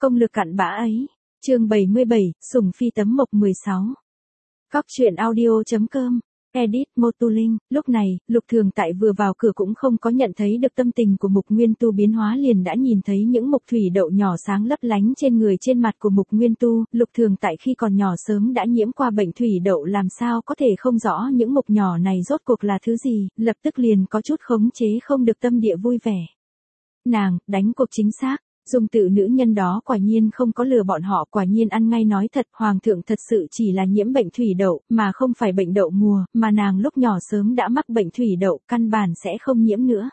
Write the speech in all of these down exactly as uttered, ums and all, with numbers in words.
Công lực cặn bã ấy. Chương bảy mươi bảy, Sủng Phi tấm mộc mười sáu. Cóc truyện audio.com. Edit Motuling. Lúc này, Lục Thường Tại vừa vào cửa cũng không có nhận thấy được tâm tình của Mục Nguyên Tu biến hóa, liền đã nhìn thấy những mục thủy đậu nhỏ sáng lấp lánh trên người trên mặt của Mục Nguyên Tu. Lục Thường Tại khi còn nhỏ sớm đã nhiễm qua bệnh thủy đậu, làm sao có thể không rõ những mục nhỏ này rốt cuộc là thứ gì, lập tức liền có chút khống chế không được tâm địa vui vẻ. Nàng, đánh cuộc chính xác. Dung Tự nữ nhân đó quả nhiên không có lừa bọn họ, quả nhiên ăn ngay nói thật, hoàng thượng thật sự chỉ là nhiễm bệnh thủy đậu, mà không phải bệnh đậu mùa, mà nàng lúc nhỏ sớm đã mắc bệnh thủy đậu, căn bản sẽ không nhiễm nữa.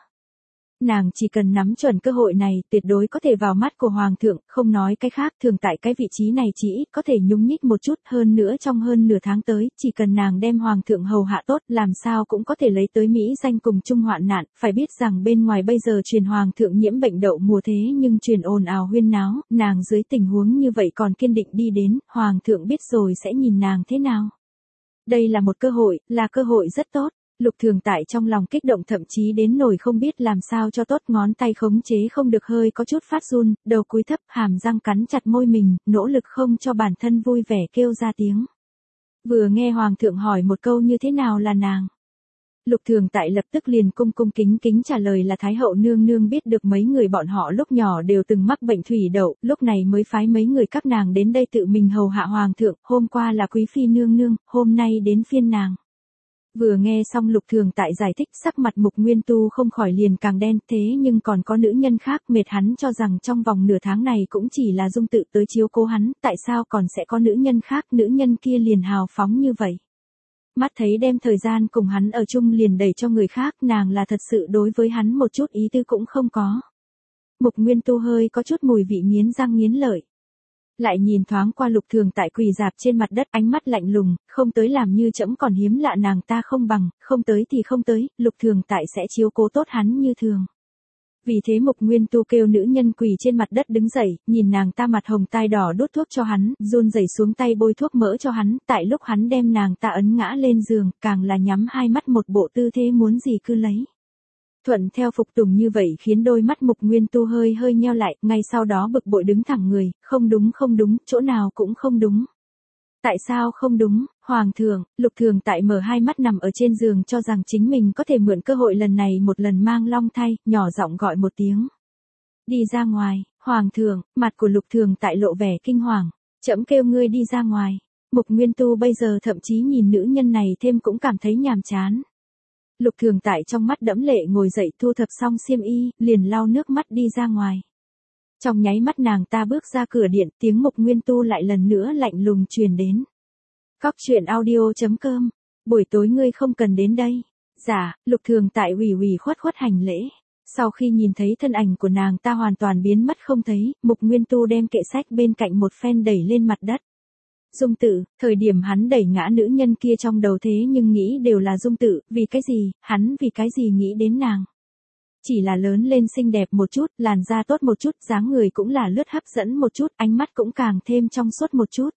Nàng chỉ cần nắm chuẩn cơ hội này, tuyệt đối có thể vào mắt của hoàng thượng, không nói cái khác, thường tại cái vị trí này chỉ ít có thể nhúng nhích một chút, hơn nữa trong hơn nửa tháng tới, chỉ cần nàng đem hoàng thượng hầu hạ tốt, làm sao cũng có thể lấy tới Mỹ danh cùng chung hoạn nạn, phải biết rằng bên ngoài bây giờ truyền hoàng thượng nhiễm bệnh đậu mùa thế nhưng truyền ồn ào huyên náo, nàng dưới tình huống như vậy còn kiên định đi đến, hoàng thượng biết rồi sẽ nhìn nàng thế nào. Đây là một cơ hội, là cơ hội rất tốt. Lục Thường Tại trong lòng kích động thậm chí đến nỗi không biết làm sao cho tốt, ngón tay khống chế không được hơi có chút phát run, đầu cúi thấp, hàm răng cắn chặt môi mình, nỗ lực không cho bản thân vui vẻ kêu ra tiếng. Vừa nghe hoàng thượng hỏi một câu như thế nào là nàng. Lục Thường Tại lập tức liền cung cung kính kính trả lời là Thái hậu nương nương biết được mấy người bọn họ lúc nhỏ đều từng mắc bệnh thủy đậu, lúc này mới phái mấy người các nàng đến đây tự mình hầu hạ hoàng thượng, hôm qua là quý phi nương nương, hôm nay đến phiên nàng. Vừa nghe xong Lục Thường Tại giải thích, sắc mặt Mục Nguyên Tu không khỏi liền càng đen, thế nhưng còn có nữ nhân khác, mệt hắn cho rằng trong vòng nửa tháng này cũng chỉ là Dung Tự tới chiếu cố hắn, tại sao còn sẽ có nữ nhân khác, nữ nhân kia liền hào phóng như vậy. Mắt thấy đem thời gian cùng hắn ở chung liền đẩy cho người khác, nàng là thật sự đối với hắn một chút ý tư cũng không có. Mục Nguyên Tu hơi có chút mùi vị nghiến răng nghiến lợi. Lại nhìn thoáng qua Lục Thường Tại quỳ dạp trên mặt đất, ánh mắt lạnh lùng, không tới làm như trẫm còn hiếm lạ nàng ta không bằng, không tới thì không tới, Lục Thường Tại sẽ chiếu cố tốt hắn như thường. Vì thế Mục Nguyên Tu kêu nữ nhân quỳ trên mặt đất đứng dậy, nhìn nàng ta mặt hồng tai đỏ đút thuốc cho hắn, run rẩy xuống tay bôi thuốc mỡ cho hắn, tại lúc hắn đem nàng ta ấn ngã lên giường, càng là nhắm hai mắt một bộ tư thế muốn gì cứ lấy. Thuận theo phục tùng như vậy khiến đôi mắt Mục Nguyên Tu hơi hơi nheo lại, ngay sau đó bực bội đứng thẳng người, không đúng không đúng, chỗ nào cũng không đúng. Tại sao không đúng, hoàng thượng? Lục Thường Tại mở hai mắt nằm ở trên giường cho rằng chính mình có thể mượn cơ hội lần này một lần mang long thay, nhỏ giọng gọi một tiếng. Đi ra ngoài, hoàng thượng, mặt của Lục Thường Tại lộ vẻ kinh hoàng, trẫm kêu ngươi đi ra ngoài. Mục Nguyên Tu bây giờ thậm chí nhìn nữ nhân này thêm cũng cảm thấy nhàm chán. Lục Thường Tại trong mắt đẫm lệ ngồi dậy thu thập xong xiêm y, liền lau nước mắt đi ra ngoài. Trong nháy mắt nàng ta bước ra cửa điện, tiếng Mục Nguyên Tu lại lần nữa lạnh lùng truyền đến. Cóc truyện audio.com. Buổi tối ngươi không cần đến đây. Dạ, Lục Thường Tại ủy ủy khuất khuất hành lễ. Sau khi nhìn thấy thân ảnh của nàng ta hoàn toàn biến mất không thấy, Mục Nguyên Tu đem kệ sách bên cạnh một phen đẩy lên mặt đất. Dung Tự, thời điểm hắn đẩy ngã nữ nhân kia trong đầu thế nhưng nghĩ đều là Dung Tự, vì cái gì, hắn vì cái gì nghĩ đến nàng. Chỉ là lớn lên xinh đẹp một chút, làn da tốt một chút, dáng người cũng là lướt hấp dẫn một chút, ánh mắt cũng càng thêm trong suốt một chút.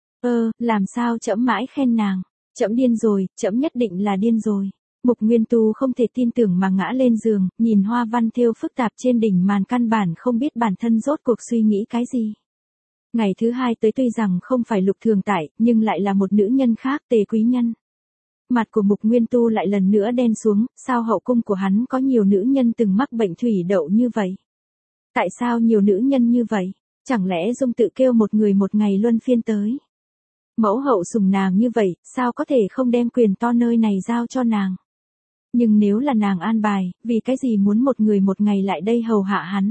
Ơ, làm sao trẫm mãi khen nàng, trẫm điên rồi, trẫm nhất định là điên rồi. Mục Nguyên Tu không thể tin tưởng mà ngã lên giường, nhìn hoa văn thêu phức tạp trên đỉnh màn, căn bản không biết bản thân rốt cuộc suy nghĩ cái gì. Ngày thứ hai tới tuy rằng không phải Lục Thường Tại, nhưng lại là một nữ nhân khác, Tề Quý Nhân. Mặt của Mục Nguyên Tu lại lần nữa đen xuống, sao hậu cung của hắn có nhiều nữ nhân từng mắc bệnh thủy đậu như vậy? Tại sao nhiều nữ nhân như vậy? Chẳng lẽ Dung Tự kêu một người một ngày luân phiên tới? Mẫu hậu sủng nàng như vậy, sao có thể không đem quyền to nơi này giao cho nàng? Nhưng nếu là nàng an bài, vì cái gì muốn một người một ngày lại đây hầu hạ hắn?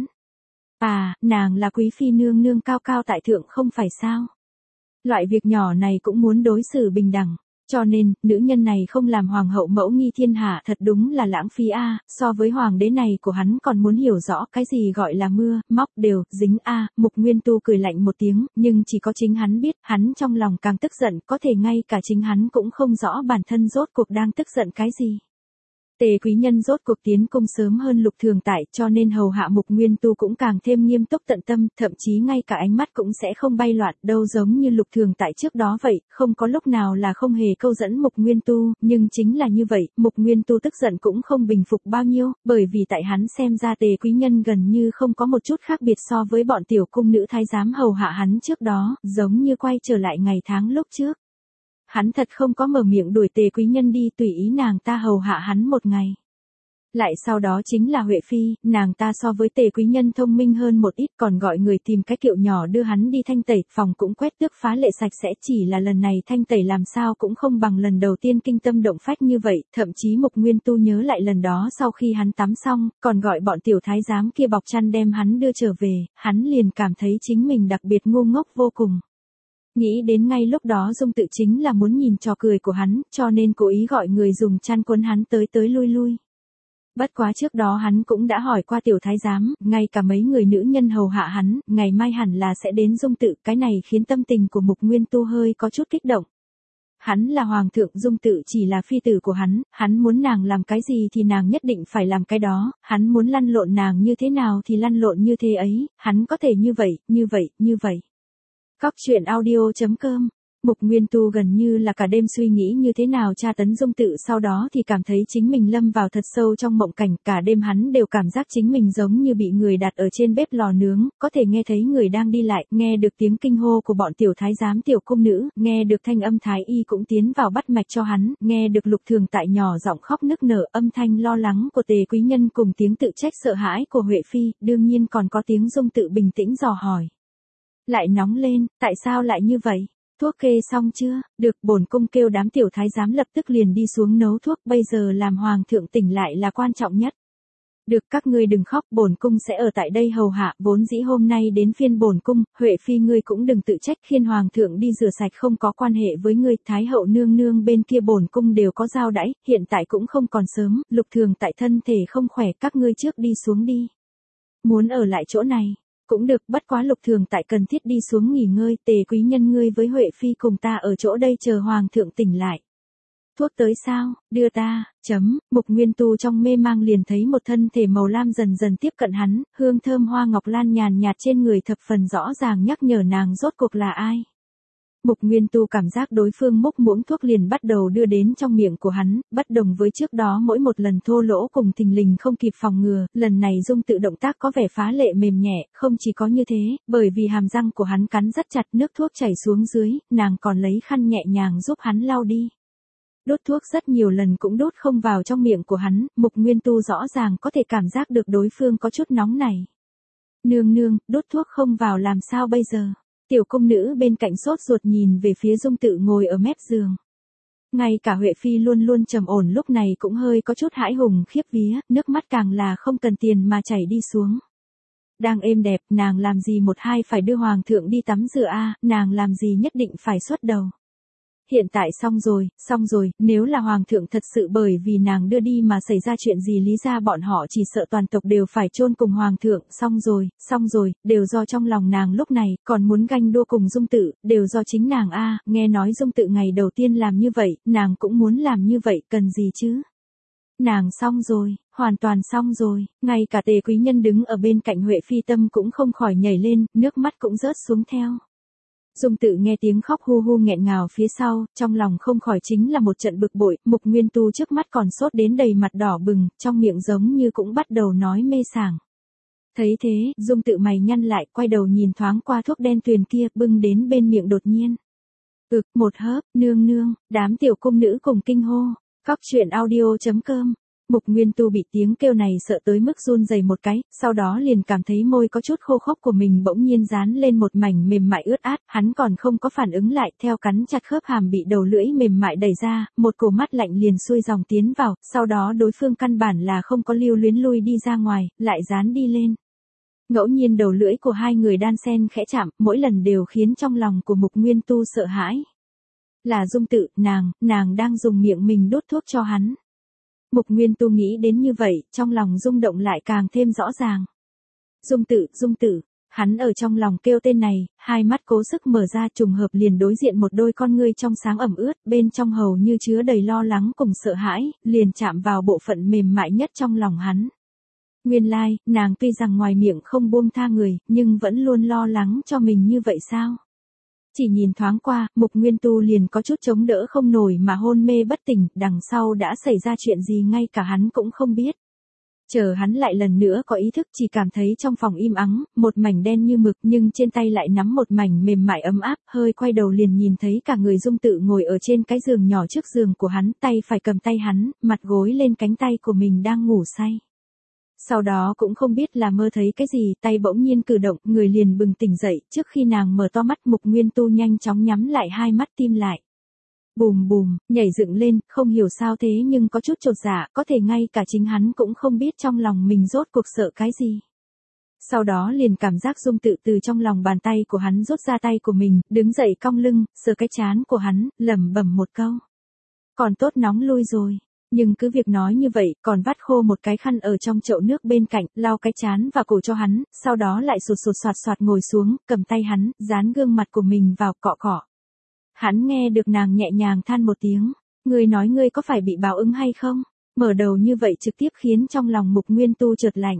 À, nàng là quý phi nương nương cao cao tại thượng không phải sao? Loại việc nhỏ này cũng muốn đối xử bình đẳng. Cho nên, nữ nhân này không làm hoàng hậu mẫu nghi thiên hạ thật đúng là lãng phí a. So với hoàng đế này của hắn còn muốn hiểu rõ cái gì gọi là mưa, móc đều, dính a. Mục Nguyên Tu cười lạnh một tiếng, nhưng chỉ có chính hắn biết, hắn trong lòng càng tức giận, có thể ngay cả chính hắn cũng không rõ bản thân rốt cuộc đang tức giận cái gì. Tề quý nhân rốt cuộc tiến cung sớm hơn Lục Thường Tại, cho nên hầu hạ Mục Nguyên Tu cũng càng thêm nghiêm túc tận tâm, thậm chí ngay cả ánh mắt cũng sẽ không bay loạn, đâu giống như Lục Thường Tại trước đó vậy, không có lúc nào là không hề câu dẫn Mục Nguyên Tu, nhưng chính là như vậy, Mục Nguyên Tu tức giận cũng không bình phục bao nhiêu, bởi vì tại hắn xem ra Tề quý nhân gần như không có một chút khác biệt so với bọn tiểu cung nữ thái giám hầu hạ hắn trước đó, giống như quay trở lại ngày tháng lúc trước. Hắn thật không có mở miệng đuổi Tề quý nhân đi, tùy ý nàng ta hầu hạ hắn một ngày. Lại sau đó chính là Huệ Phi, nàng ta so với Tề quý nhân thông minh hơn một ít, còn gọi người tìm cái kiệu nhỏ đưa hắn đi thanh tẩy, phòng cũng quét tước phá lệ sạch sẽ, chỉ là lần này thanh tẩy làm sao cũng không bằng lần đầu tiên kinh tâm động phách như vậy, thậm chí Mục Nguyên Tu nhớ lại lần đó sau khi hắn tắm xong, còn gọi bọn tiểu thái giám kia bọc chăn đem hắn đưa trở về, hắn liền cảm thấy chính mình đặc biệt ngu ngốc vô cùng. Nghĩ đến ngay lúc đó Dung Tự chính là muốn nhìn trò cười của hắn, cho nên cố ý gọi người dùng chăn quấn hắn tới tới lui lui. Bất quá trước đó hắn cũng đã hỏi qua tiểu thái giám, ngay cả mấy người nữ nhân hầu hạ hắn, ngày mai hẳn là sẽ đến Dung Tự, cái này khiến tâm tình của Mục Nguyên Tu hơi có chút kích động. Hắn là hoàng thượng, Dung Tự chỉ là phi tử của hắn, hắn muốn nàng làm cái gì thì nàng nhất định phải làm cái đó, hắn muốn lăn lộn nàng như thế nào thì lăn lộn như thế ấy, hắn có thể như vậy, như vậy, như vậy. Cóc truyện audio chấm com. Mục Nguyên Tu gần như là cả đêm suy nghĩ như thế nào tra tấn Dung Tự, sau đó thì cảm thấy chính mình lâm vào thật sâu trong mộng cảnh, cả đêm hắn đều cảm giác chính mình giống như bị người đặt ở trên bếp lò nướng, có thể nghe thấy người đang đi lại, nghe được tiếng kinh hô của bọn tiểu thái giám tiểu cung nữ, nghe được thanh âm thái y cũng tiến vào bắt mạch cho hắn, nghe được Lục Thường Tại nhỏ giọng khóc nức nở, âm thanh lo lắng của Tề quý nhân cùng tiếng tự trách sợ hãi của Huệ Phi, đương nhiên còn có tiếng Dung Tự bình tĩnh dò hỏi. Lại nóng lên, tại sao lại như vậy? Thuốc kê xong chưa? Được, bổn cung kêu đám tiểu thái giám lập tức liền đi xuống nấu thuốc, bây giờ làm hoàng thượng tỉnh lại là quan trọng nhất. Được, các ngươi đừng khóc, bổn cung sẽ ở tại đây hầu hạ, vốn dĩ hôm nay đến phiên bổn cung, Huệ Phi ngươi cũng đừng tự trách, khiên hoàng thượng đi rửa sạch không có quan hệ với ngươi, Thái hậu nương nương bên kia bổn cung đều có giao đãi, hiện tại cũng không còn sớm, Lục Thường Tại thân thể không khỏe, các ngươi trước đi xuống đi. Muốn ở lại chỗ này? Cũng được, bất quá Lục Thường Tại cần thiết đi xuống nghỉ ngơi, Tề quý nhân ngươi với Huệ Phi cùng ta ở chỗ đây chờ hoàng thượng tỉnh lại. Thuốc tới sao, đưa ta, chấm, Mục Nguyên Tu trong mê mang liền thấy một thân thể màu lam dần dần tiếp cận hắn, hương thơm hoa ngọc lan nhàn nhạt trên người thập phần rõ ràng nhắc nhở nàng rốt cuộc là ai. Mục Nguyên Tu cảm giác đối phương múc muỗng thuốc liền bắt đầu đưa đến trong miệng của hắn, bất đồng với trước đó mỗi một lần thô lỗ cùng thình lình không kịp phòng ngừa, lần này Dung Tự động tác có vẻ phá lệ mềm nhẹ, không chỉ có như thế, bởi vì hàm răng của hắn cắn rất chặt, nước thuốc chảy xuống dưới, nàng còn lấy khăn nhẹ nhàng giúp hắn lau đi. Đốt thuốc rất nhiều lần cũng đốt không vào trong miệng của hắn, Mục Nguyên Tu rõ ràng có thể cảm giác được đối phương có chút nóng này. Nương nương, đốt thuốc không vào làm sao bây giờ? Tiểu cung nữ bên cạnh sốt ruột nhìn về phía Dung Tự ngồi ở mép giường. Ngay cả Huệ Phi luôn luôn trầm ổn lúc này cũng hơi có chút hãi hùng khiếp vía, nước mắt càng là không cần tiền mà chảy đi xuống. Đang êm đẹp, nàng làm gì một hai phải đưa hoàng thượng đi tắm rửa a, nàng làm gì nhất định phải xuất đầu. Hiện tại xong rồi, xong rồi, nếu là hoàng thượng thật sự bởi vì nàng đưa đi mà xảy ra chuyện gì lý ra bọn họ chỉ sợ toàn tộc đều phải chôn cùng hoàng thượng, xong rồi, xong rồi, đều do trong lòng nàng lúc này, còn muốn ganh đua cùng Dung Tự, đều do chính nàng a, nghe nói Dung Tự ngày đầu tiên làm như vậy, nàng cũng muốn làm như vậy, cần gì chứ? Nàng xong rồi, hoàn toàn xong rồi, ngay cả Tề quý nhân đứng ở bên cạnh Huệ Phi tâm cũng không khỏi nhảy lên, nước mắt cũng rớt xuống theo. Dung Tự nghe tiếng khóc hu hu nghẹn ngào phía sau, trong lòng không khỏi chính là một trận bực bội, Mục Nguyên Tu trước mắt còn sốt đến đầy mặt đỏ bừng, trong miệng giống như cũng bắt đầu nói mê sảng. Thấy thế, Dung Tự mày nhăn lại, quay đầu nhìn thoáng qua thuốc đen tuyền kia, bưng đến bên miệng đột nhiên. Ực, một hớp, nương nương, đám tiểu cung nữ cùng kinh hô. Cóc truyện audio chấm com. Mục Nguyên Tu bị tiếng kêu này sợ tới mức run rẩy một cái, sau đó liền cảm thấy môi có chút khô khốc của mình bỗng nhiên dán lên một mảnh mềm mại ướt át, hắn còn không có phản ứng lại, theo cắn chặt khớp hàm bị đầu lưỡi mềm mại đẩy ra, một cổ mắt lạnh liền xuôi dòng tiến vào, sau đó đối phương căn bản là không có lưu luyến lui đi ra ngoài, lại dán đi lên. Ngẫu nhiên đầu lưỡi của hai người đan xen khẽ chạm, mỗi lần đều khiến trong lòng của Mục Nguyên Tu sợ hãi. Là Dung Tự, nàng, nàng đang dùng miệng mình đốt thuốc cho hắn. Mục Nguyên Tu nghĩ đến như vậy, trong lòng rung động lại càng thêm rõ ràng. Dung Tự, Dung Tự, Hắn ở trong lòng kêu tên này, hai mắt cố sức mở ra trùng hợp liền đối diện một đôi con ngươi trong sáng ẩm ướt, bên trong hầu như chứa đầy lo lắng cùng sợ hãi, liền chạm vào bộ phận mềm mại nhất trong lòng hắn. Nguyên lai, like, nàng tuy rằng ngoài miệng không buông tha người, nhưng vẫn luôn lo lắng cho mình như vậy sao? Chỉ nhìn thoáng qua, Mục Nguyên Tu liền có chút chống đỡ không nổi mà hôn mê bất tỉnh, đằng sau đã xảy ra chuyện gì ngay cả hắn cũng không biết. Chờ hắn lại lần nữa có ý thức chỉ cảm thấy trong phòng im ắng, một mảnh đen như mực nhưng trên tay lại nắm một mảnh mềm mại ấm áp, hơi quay đầu liền nhìn thấy cả người Dung Tự ngồi ở trên cái giường nhỏ trước giường của hắn, tay phải cầm tay hắn, mặt gối lên cánh tay của mình đang ngủ say. Sau đó cũng không biết là mơ thấy cái gì, tay bỗng nhiên cử động, người liền bừng tỉnh dậy, trước khi nàng mở to mắt Mục Nguyên Tu nhanh chóng nhắm lại hai mắt tim lại. Bùm bùm, nhảy dựng lên, không hiểu sao thế nhưng có chút chột dạ, có thể ngay cả chính hắn cũng không biết trong lòng mình rốt cuộc sợ cái gì. Sau đó liền cảm giác Dung Tự từ trong lòng bàn tay của hắn rút ra tay của mình, đứng dậy cong lưng, sờ cái trán của hắn, lẩm bẩm một câu. Còn tốt nóng lui rồi. Nhưng cứ việc nói như vậy, còn vắt khô một cái khăn ở trong chậu nước bên cạnh, lau cái trán và cổ cho hắn, sau đó lại sụt sụt soạt soạt ngồi xuống, cầm tay hắn, dán gương mặt của mình vào cọ cọ. Hắn nghe được nàng nhẹ nhàng than một tiếng, ngươi nói ngươi có phải bị báo ứng hay không? Mở đầu như vậy trực tiếp khiến trong lòng Mục Nguyên Tu chợt lạnh.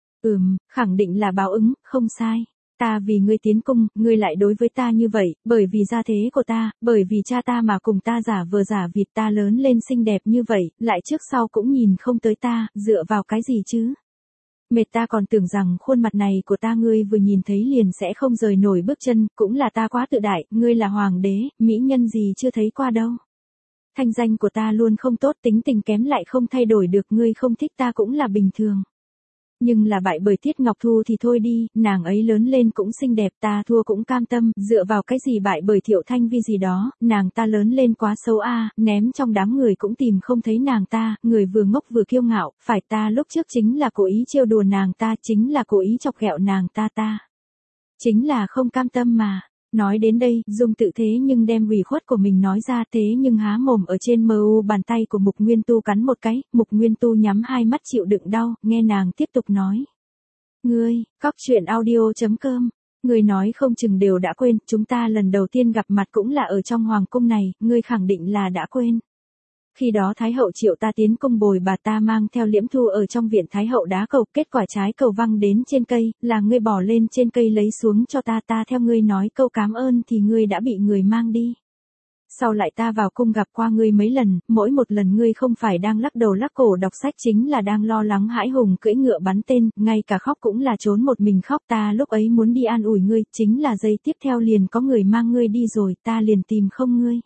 Ừm, khẳng định là báo ứng, không sai. Ta vì ngươi tiến cung, ngươi lại đối với ta như vậy, bởi vì gia thế của ta, bởi vì cha ta mà cùng ta giả vờ giả vịt ta lớn lên xinh đẹp như vậy, lại trước sau cũng nhìn không tới ta, dựa vào cái gì chứ? Mệt ta còn tưởng rằng khuôn mặt này của ta ngươi vừa nhìn thấy liền sẽ không rời nổi bước chân, cũng là ta quá tự đại, ngươi là hoàng đế, mỹ nhân gì chưa thấy qua đâu. Thanh danh của ta luôn không tốt, tính tình kém lại không thay đổi được, ngươi không thích ta cũng là bình thường. Nhưng là bại bởi Tiết Ngọc Thu thì thôi đi, nàng ấy lớn lên cũng xinh đẹp, ta thua cũng cam tâm, dựa vào cái gì bại bởi Thiệu Thanh Vi gì đó, nàng ta lớn lên quá xấu a, ném trong đám người cũng tìm không thấy nàng ta, người vừa ngốc vừa kiêu ngạo, phải ta lúc trước chính là cố ý trêu đùa nàng ta, chính là cố ý chọc ghẹo nàng ta ta. Chính là không cam tâm mà. Nói đến đây, Dung Tự thế nhưng đem ủy khuất của mình nói ra, thế nhưng há mồm ở trên mờ u bàn tay của Mục Nguyên Tu cắn một cái, Mục Nguyên Tu nhắm hai mắt chịu đựng đau, nghe nàng tiếp tục nói. Ngươi, cóc truyện audio chấm com, ngươi nói không chừng đều đã quên, chúng ta lần đầu tiên gặp mặt cũng là ở trong hoàng cung này, ngươi khẳng định là đã quên. Khi đó Thái hậu triệu ta tiến cung bồi bà ta mang theo Liễm Thu ở trong viện Thái hậu đá cầu, kết quả trái cầu văng đến trên cây, là ngươi bỏ lên trên cây lấy xuống cho ta, ta theo ngươi nói câu cảm ơn thì ngươi đã bị người mang đi. Sau lại ta vào cung gặp qua ngươi mấy lần, mỗi một lần ngươi không phải đang lắc đầu lắc cổ đọc sách chính là đang lo lắng hãi hùng cưỡi ngựa bắn tên, ngay cả khóc cũng là trốn một mình khóc, ta lúc ấy muốn đi an ủi ngươi, chính là giây tiếp theo liền có người mang ngươi đi rồi, ta liền tìm không ngươi.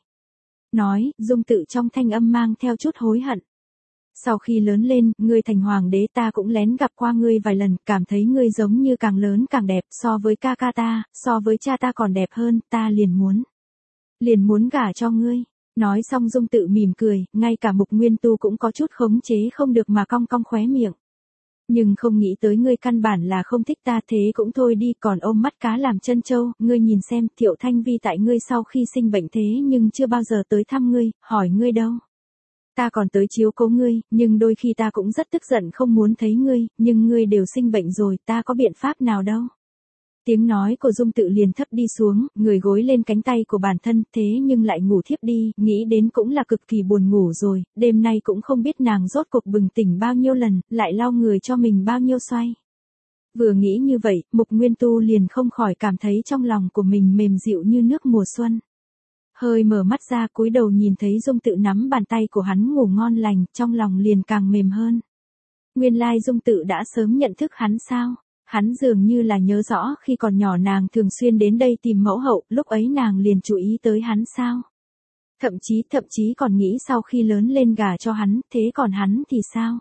Nói, Dung Tự trong thanh âm mang theo chút hối hận. Sau khi lớn lên, ngươi thành hoàng đế ta cũng lén gặp qua ngươi vài lần, cảm thấy ngươi giống như càng lớn càng đẹp, so với ca ca ta, so với cha ta còn đẹp hơn, ta liền muốn. Liền muốn gả cho ngươi. Nói xong Dung Tự mỉm cười, ngay cả Mục Nguyên Tu cũng có chút khống chế không được mà cong cong khóe miệng. Nhưng không nghĩ tới ngươi căn bản là không thích ta, thế cũng thôi đi, còn ôm mắt cá làm chân châu, ngươi nhìn xem, Thiệu Thanh Vi tại ngươi sau khi sinh bệnh thế nhưng chưa bao giờ tới thăm ngươi, hỏi ngươi đâu. Ta còn tới chiếu cố ngươi, nhưng đôi khi ta cũng rất tức giận không muốn thấy ngươi, nhưng ngươi đều sinh bệnh rồi, ta có biện pháp nào đâu. Tiếng nói của Dung Tự liền thấp đi xuống, người gối lên cánh tay của bản thân, thế nhưng lại ngủ thiếp đi, nghĩ đến cũng là cực kỳ buồn ngủ rồi, đêm nay cũng không biết nàng rốt cuộc bừng tỉnh bao nhiêu lần, lại lau người cho mình bao nhiêu xoay. Vừa nghĩ như vậy, Mục Nguyên Tu liền không khỏi cảm thấy trong lòng của mình mềm dịu như nước mùa xuân. Hơi mở mắt ra cúi đầu nhìn thấy Dung Tự nắm bàn tay của hắn ngủ ngon lành, trong lòng liền càng mềm hơn. Nguyên lai Dung Tự đã sớm nhận thức hắn sao? Hắn dường như là nhớ rõ khi còn nhỏ nàng thường xuyên đến đây tìm mẫu hậu, lúc ấy nàng liền chú ý tới hắn sao? Thậm chí, thậm chí còn nghĩ sau khi lớn lên gả cho hắn, thế còn hắn thì sao?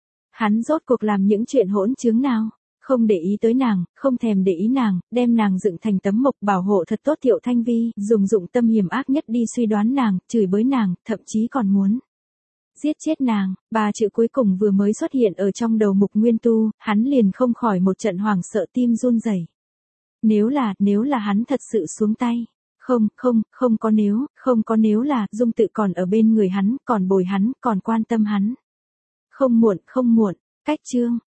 Hắn rốt cuộc làm những chuyện hỗn chứng nào? Không để ý tới nàng, không thèm để ý nàng, đem nàng dựng thành tấm mộc bảo hộ thật tốt Thiệu Thanh Vi, dùng dụng tâm hiểm ác nhất đi suy đoán nàng, chửi bới nàng, thậm chí còn muốn giết chết nàng. Ba chữ cuối cùng vừa mới xuất hiện ở trong đầu Mục Nguyên Tu, hắn liền không khỏi một trận hoảng sợ tim run rẩy. Nếu là, nếu là hắn thật sự xuống tay. Không, không, không có nếu, không có nếu là, Dung Tự còn ở bên người hắn, còn bồi hắn, còn quan tâm hắn. Không muộn, không muộn, cách chương.